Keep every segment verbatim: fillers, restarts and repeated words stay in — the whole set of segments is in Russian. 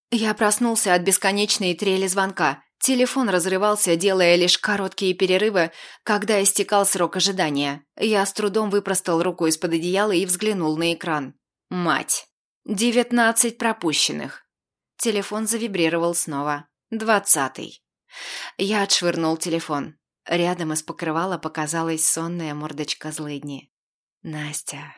Я проснулся от бесконечной трели звонка. Телефон разрывался, делая лишь короткие перерывы, когда истекал срок ожидания. Я с трудом выпростал руку из-под одеяла и взглянул на экран. Мать. Девятнадцать пропущенных. Телефон завибрировал снова. Двадцатый. Я отшвырнул телефон. Рядом из покрывала показалась сонная мордочка злыдни. Настя.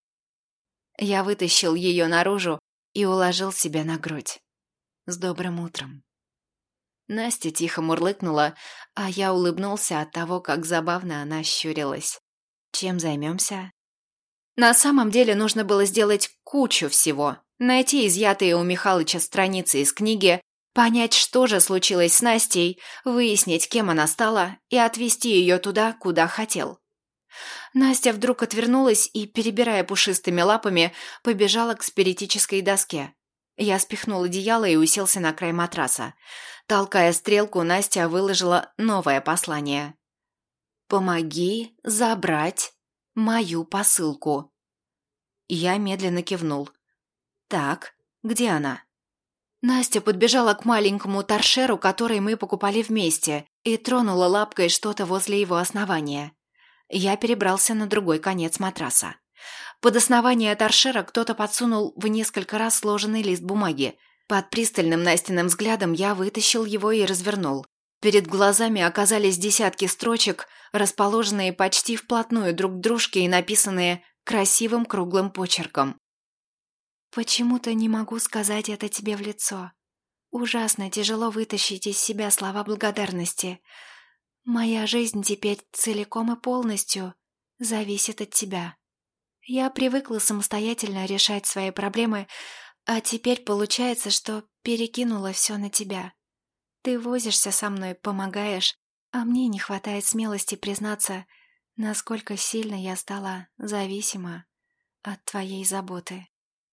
Я вытащил ее наружу и уложил себя на грудь. С добрым утром. Настя тихо мурлыкнула, а я улыбнулся от того, как забавно она щурилась. Чем займемся? На самом деле нужно было сделать кучу всего. Найти изъятые у Михалыча страницы из книги, понять, что же случилось с Настей, выяснить, кем она стала, и отвезти ее туда, куда хотел. Настя вдруг отвернулась и, перебирая пушистыми лапами, побежала к спиритической доске. Я спихнул одеяло и уселся на край матраса. Толкая стрелку, Настя выложила новое послание. «Помоги забрать мою посылку». Я медленно кивнул. «Так, где она?» Настя подбежала к маленькому торшеру, который мы покупали вместе, и тронула лапкой что-то возле его основания. Я перебрался на другой конец матраса. Под основание торшера кто-то подсунул в несколько раз сложенный лист бумаги. Под пристальным Настиным взглядом я вытащил его и развернул. Перед глазами оказались десятки строчек, расположенные почти вплотную друг к дружке и написанные красивым круглым почерком. «Почему-то не могу сказать это тебе в лицо. Ужасно тяжело вытащить из себя слова благодарности. Моя жизнь теперь целиком и полностью зависит от тебя. Я привыкла самостоятельно решать свои проблемы, а теперь получается, что перекинула все на тебя. Ты возишься со мной, помогаешь, а мне не хватает смелости признаться, насколько сильно я стала зависима от твоей заботы.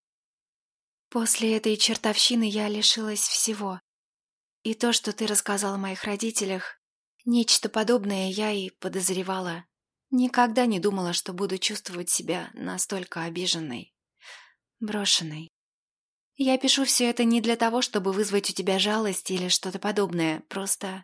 После этой чертовщины я лишилась всего. И то, что ты рассказал о моих родителях, нечто подобное я и подозревала. Никогда не думала, что буду чувствовать себя настолько обиженной, брошенной. Я пишу все это не для того, чтобы вызвать у тебя жалость или что-то подобное, просто...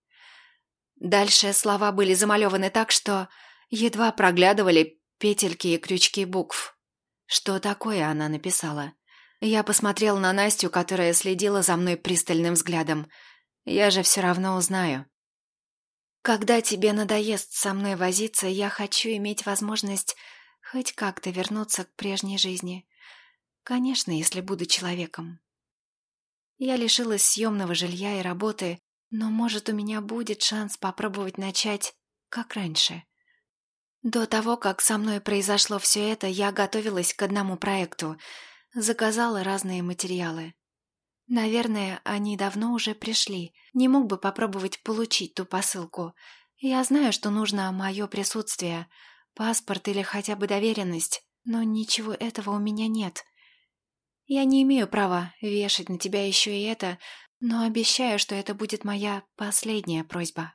Дальше слова были замалеваны так, что едва проглядывали петельки и крючки букв. Что такое она написала? Я посмотрел на Настю, которая следила за мной пристальным взглядом. Я же все равно узнаю. Когда тебе надоест со мной возиться, я хочу иметь возможность хоть как-то вернуться к прежней жизни. Конечно, если буду человеком. Я лишилась съемного жилья и работы, но, может, у меня будет шанс попробовать начать, как раньше. До того, как со мной произошло все это, я готовилась к одному проекту, заказала разные материалы. Наверное, они давно уже пришли. Не мог бы попробовать получить ту посылку. Я знаю, что нужно мое присутствие, паспорт или хотя бы доверенность, но ничего этого у меня нет. Я не имею права вешать на тебя еще и это, но обещаю, что это будет моя последняя просьба.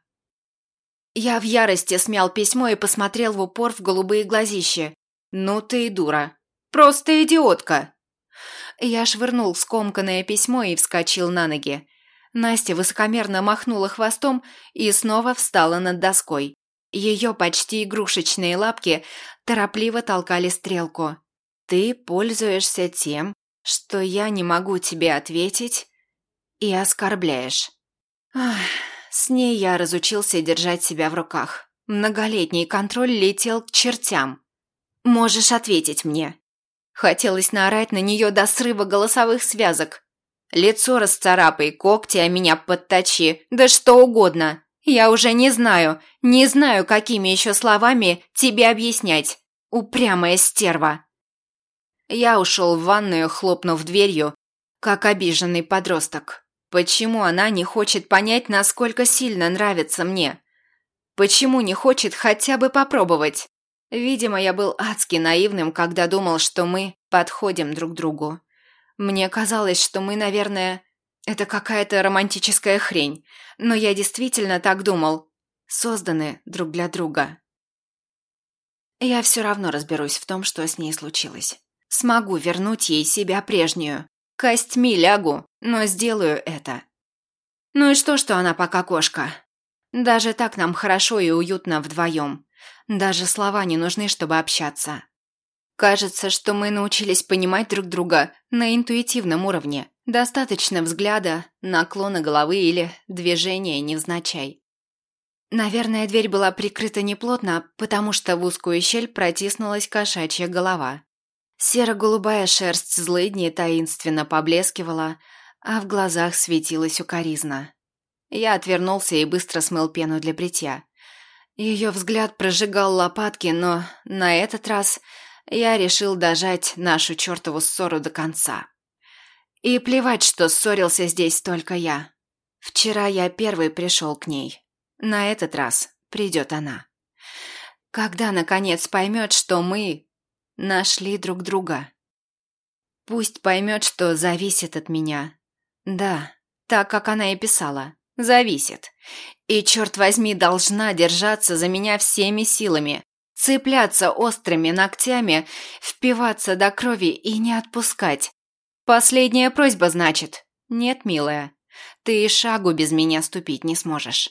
Я в ярости смял письмо и посмотрел в упор в голубые глазища. «Ну ты и дура! Просто идиотка!» Я швырнул скомканное письмо и вскочил на ноги. Настя высокомерно махнула хвостом и снова встала над доской. Ее почти игрушечные лапки торопливо толкали стрелку. «Ты пользуешься тем, что я не могу тебе ответить, и оскорбляешь». Ах, с ней я разучился держать себя в руках. Многолетний контроль летел к чертям. «Можешь ответить мне». Хотелось наорать на нее до срыва голосовых связок. Лицо расцарапай, когти о меня подточи, да что угодно. Я уже не знаю, не знаю, какими еще словами тебе объяснять. Упрямая стерва. Я ушел в ванную, хлопнув дверью, как обиженный подросток. Почему она не хочет понять, насколько сильно нравится мне? Почему не хочет хотя бы попробовать? Видимо, я был адски наивным, когда думал, что мы подходим друг к другу. Мне казалось, что мы, наверное, это какая-то романтическая хрень, но я действительно так думал. Созданы друг для друга. Я все равно разберусь в том, что с ней случилось. Смогу вернуть ей себя прежнюю. Костьми лягу, но сделаю это. Ну и что, что она пока кошка? Даже так нам хорошо и уютно вдвоем. Даже слова не нужны, чтобы общаться. Кажется, что мы научились понимать друг друга на интуитивном уровне. Достаточно взгляда, наклона головы или движения невзначай. Наверное, дверь была прикрыта неплотно, потому что в узкую щель протиснулась кошачья голова. Серо-голубая шерсть злыдни таинственно поблескивала, а в глазах светилась укоризна. Я отвернулся и быстро смыл пену для бритья. Ее взгляд прожигал лопатки, но на этот раз я решил дожать нашу чертову ссору до конца. И плевать, что ссорился здесь только я. Вчера я первый пришел к ней. На этот раз придет она. Когда, наконец, поймет, что мы нашли друг друга. Пусть поймет, что зависит от меня. Да, так, как она и писала. Зависит. И, черт возьми, должна держаться за меня всеми силами. Цепляться острыми ногтями, впиваться до крови и не отпускать. Последняя просьба, значит. Нет, милая, ты и шагу без меня ступить не сможешь.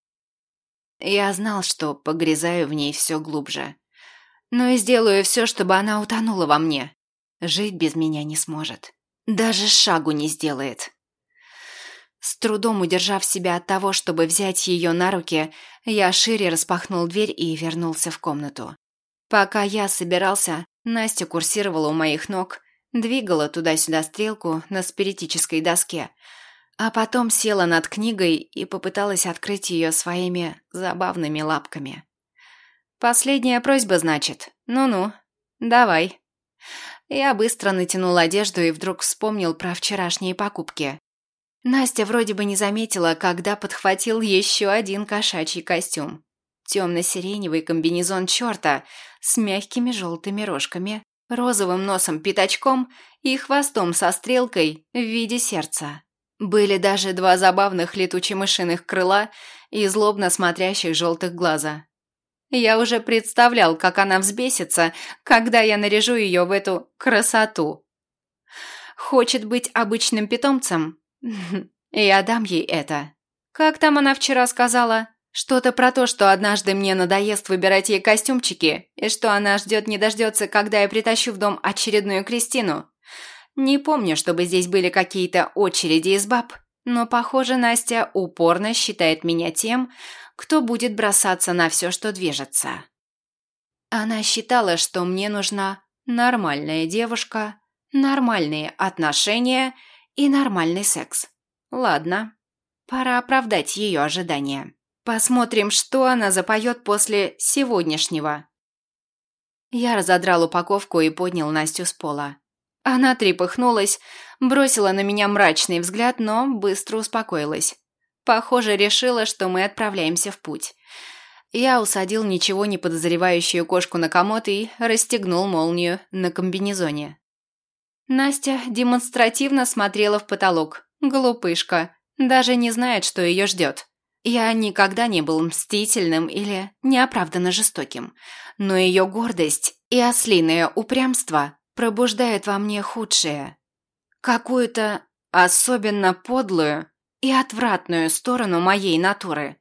Я знал, что погрязаю в ней все глубже. Но и сделаю все, чтобы она утонула во мне. Жить без меня не сможет. Даже шагу не сделает. С трудом удержав себя от того, чтобы взять ее на руки, я шире распахнул дверь и вернулся в комнату. Пока я собирался, Настя курсировала у моих ног, двигала туда-сюда стрелку на спиритической доске, а потом села над книгой и попыталась открыть ее своими забавными лапками. «Последняя просьба, значит? Ну-ну, давай». Я быстро натянул одежду и вдруг вспомнил про вчерашние покупки. Настя вроде бы не заметила, когда подхватил еще один кошачий костюм. Темно-сиреневый комбинезон черта с мягкими желтыми рожками, розовым носом-пятачком и хвостом со стрелкой в виде сердца. Были даже два забавных летуче-мышиных крыла и злобно смотрящих желтых глаза. Я уже представлял, как она взбесится, когда я наряжу ее в эту красоту. Хочет быть обычным питомцем? Я дам ей это. Как там она вчера сказала? Что-то про то, что однажды мне надоест выбирать ей костюмчики, и что она ждет не дождется, когда я притащу в дом очередную Кристину. Не помню, чтобы здесь были какие-то очереди из баб, но, похоже, Настя упорно считает меня тем, кто будет бросаться на все, что движется. Она считала, что мне нужна нормальная девушка, нормальные отношения и нормальный секс. Ладно, пора оправдать ее ожидания. Посмотрим, что она запоет после сегодняшнего. Я разодрал упаковку и поднял Настю с пола. Она трепыхнулась, бросила на меня мрачный взгляд, но быстро успокоилась. Похоже, решила, что мы отправляемся в путь. Я усадил ничего не подозревающую кошку на комод и расстегнул молнию на комбинезоне. Настя демонстративно смотрела в потолок. Глупышка. Даже не знает, что ее ждет. Я никогда не был мстительным или неоправданно жестоким. Но ее гордость и ослиное упрямство пробуждают во мне худшее. Какую-то особенно подлую и отвратную сторону моей натуры.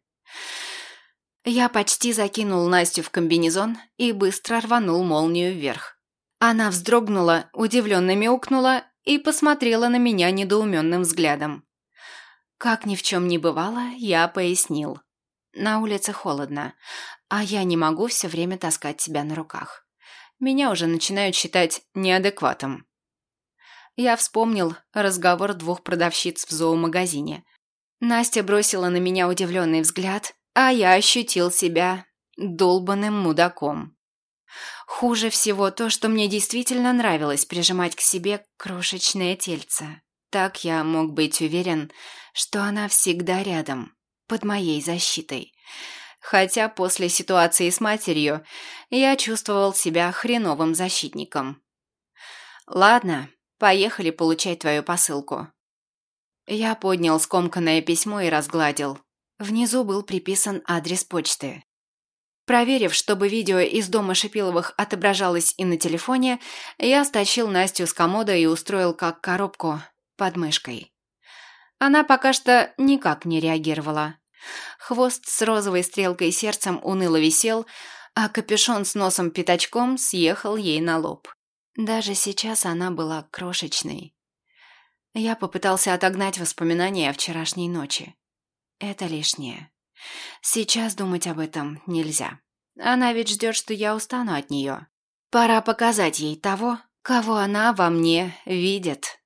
Я почти закинул Настю в комбинезон и быстро рванул молнию вверх. Она вздрогнула, удивленно мяукнула и посмотрела на меня недоуменным взглядом. Как ни в чем не бывало, я пояснил. На улице холодно, а я не могу все время таскать себя на руках. Меня уже начинают считать неадекватом. Я вспомнил разговор двух продавщиц в зоомагазине. Настя бросила на меня удивленный взгляд, а я ощутил себя долбаным мудаком. Хуже всего то, что мне действительно нравилось прижимать к себе крошечное тельце. Так я мог быть уверен, что она всегда рядом, под моей защитой. Хотя после ситуации с матерью я чувствовал себя хреновым защитником. Ладно, поехали получать твою посылку. Я поднял скомканное письмо и разгладил. Внизу был приписан адрес почты. Проверив, чтобы видео из дома Шипиловых отображалось и на телефоне, я стащил Настю с комода и устроил как коробку под мышкой. Она пока что никак не реагировала. Хвост с розовой стрелкой сердцем уныло висел, а капюшон с носом-пятачком съехал ей на лоб. Даже сейчас она была крошечной. Я попытался отогнать воспоминания о вчерашней ночи. Это лишнее. Сейчас думать об этом нельзя. Она ведь ждет, что я устану от нее. Пора показать ей того, кого она во мне видит.